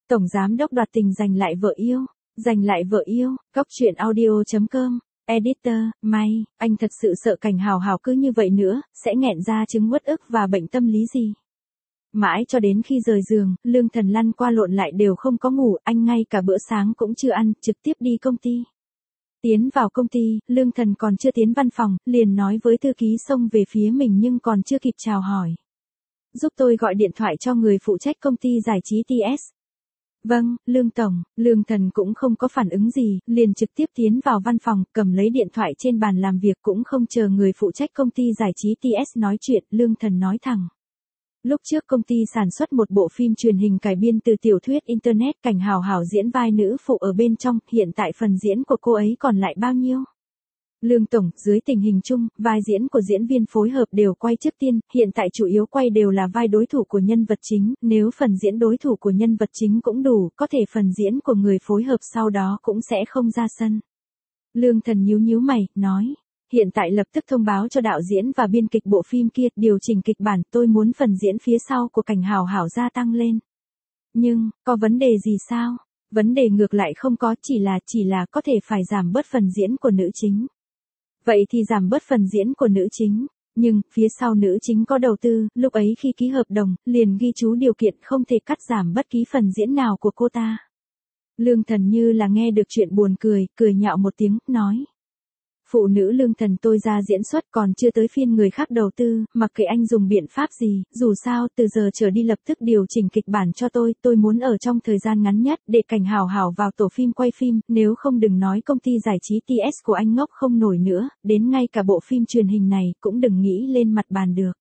Tổng giám đốc đoạt tình giành lại vợ yêu. Giành lại vợ yêu, Góc truyện audio.com. Editor, May, anh thật sự sợ Cảnh Hào Hào cứ như vậy nữa, sẽ nghẹn ra chứng uất ức và bệnh tâm lý gì. Mãi cho đến khi rời giường, Lương Thần lăn qua lộn lại đều không có ngủ, anh ngay cả bữa sáng cũng chưa ăn, trực tiếp đi công ty. Tiến vào công ty, Lương Thần còn chưa tiến văn phòng, liền nói với thư ký xông về phía mình nhưng còn chưa kịp chào hỏi. Giúp tôi gọi điện thoại cho người phụ trách công ty giải trí TS. Vâng, Lương Tổng, Lương Thần cũng không có phản ứng gì, liền trực tiếp tiến vào văn phòng, cầm lấy điện thoại trên bàn làm việc cũng không chờ người phụ trách công ty giải trí TS nói chuyện, Lương Thần nói thẳng. Lúc trước công ty sản xuất một bộ phim truyền hình cải biên từ tiểu thuyết Internet, Cảnh Hào Hào diễn vai nữ phụ ở bên trong, hiện tại phần diễn của cô ấy còn lại bao nhiêu? Lương Tổng, dưới tình hình chung, vai diễn của diễn viên phối hợp đều quay trước tiên, hiện tại chủ yếu quay đều là vai đối thủ của nhân vật chính, nếu phần diễn đối thủ của nhân vật chính cũng đủ, có thể phần diễn của người phối hợp sau đó cũng sẽ không ra sân. Lương Thần nhíu mày, nói, hiện tại lập tức thông báo cho đạo diễn và biên kịch bộ phim kia, điều chỉnh kịch bản, tôi muốn phần diễn phía sau của Cảnh Hào Hào gia tăng lên. Nhưng, có vấn đề gì sao? Vấn đề ngược lại không có, chỉ là có thể phải giảm bớt phần diễn của nữ chính. Vậy thì giảm bớt phần diễn của nữ chính, nhưng, phía sau nữ chính có đầu tư, lúc ấy khi ký hợp đồng, liền ghi chú điều kiện không thể cắt giảm bất kỳ phần diễn nào của cô ta. Lương Thần như là nghe được chuyện buồn cười nhạo một tiếng, nói. Phụ nữ Lương Thần tôi ra diễn xuất còn chưa tới phiên người khác đầu tư, mặc kệ anh dùng biện pháp gì, dù sao từ giờ trở đi lập tức điều chỉnh kịch bản cho tôi muốn ở trong thời gian ngắn nhất để Cảnh Hào Hào vào tổ phim quay phim, nếu không đừng nói công ty giải trí TS của anh ngốc không nổi nữa, đến ngay cả bộ phim truyền hình này cũng đừng nghĩ lên mặt bàn được.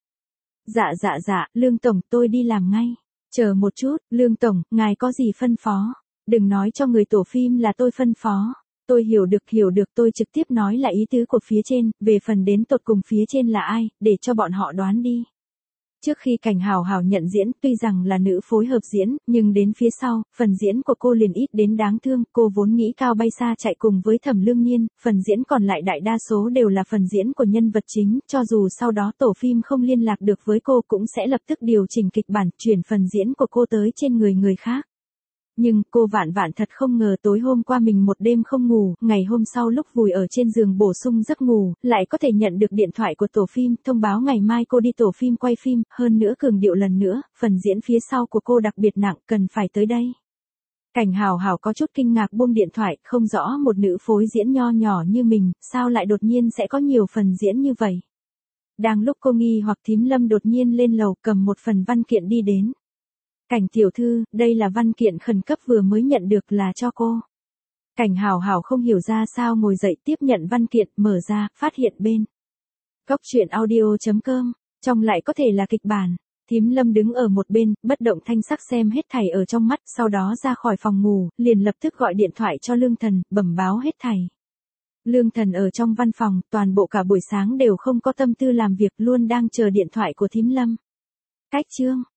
Dạ, Lương Tổng tôi đi làm ngay. Chờ một chút, Lương Tổng, ngài có gì phân phó? Đừng nói cho người tổ phim là tôi phân phó. Tôi hiểu được tôi trực tiếp nói là ý tứ của phía trên, về phần đến tột cùng phía trên là ai, để cho bọn họ đoán đi. Trước khi Cảnh Hào Hào nhận diễn, tuy rằng là nữ phối hợp diễn, nhưng đến phía sau, phần diễn của cô liền ít đến đáng thương, cô vốn nghĩ cao bay xa chạy cùng với Thẩm Lương Nhiên, phần diễn còn lại đại đa số đều là phần diễn của nhân vật chính, cho dù sau đó tổ phim không liên lạc được với cô cũng sẽ lập tức điều chỉnh kịch bản, chuyển phần diễn của cô tới trên người khác. Nhưng cô vạn thật không ngờ tối hôm qua mình một đêm không ngủ, ngày hôm sau lúc vùi ở trên giường bổ sung giấc ngủ, lại có thể nhận được điện thoại của tổ phim, thông báo ngày mai cô đi tổ phim quay phim, hơn nữa cường điệu lần nữa, phần diễn phía sau của cô đặc biệt nặng, cần phải tới đây. Cảnh Hào Hào có chút kinh ngạc buông điện thoại, không rõ một nữ phối diễn nho nhỏ như mình, sao lại đột nhiên sẽ có nhiều phần diễn như vậy. Đang lúc cô nghi hoặc Thím Lâm đột nhiên lên lầu cầm một phần văn kiện đi đến. Cảnh tiểu thư, đây là văn kiện khẩn cấp vừa mới nhận được là cho cô. Cảnh Hào Hào không hiểu ra sao ngồi dậy tiếp nhận văn kiện, mở ra, phát hiện bên. Góc truyện audio.com, trong lại có thể là kịch bản. Thím Lâm đứng ở một bên, bất động thanh sắc xem hết thảy ở trong mắt, sau đó ra khỏi phòng ngủ, liền lập tức gọi điện thoại cho Lương Thần, bẩm báo hết thảy. Lương Thần ở trong văn phòng, toàn bộ cả buổi sáng đều không có tâm tư làm việc, luôn đang chờ điện thoại của Thím Lâm. Cách chương.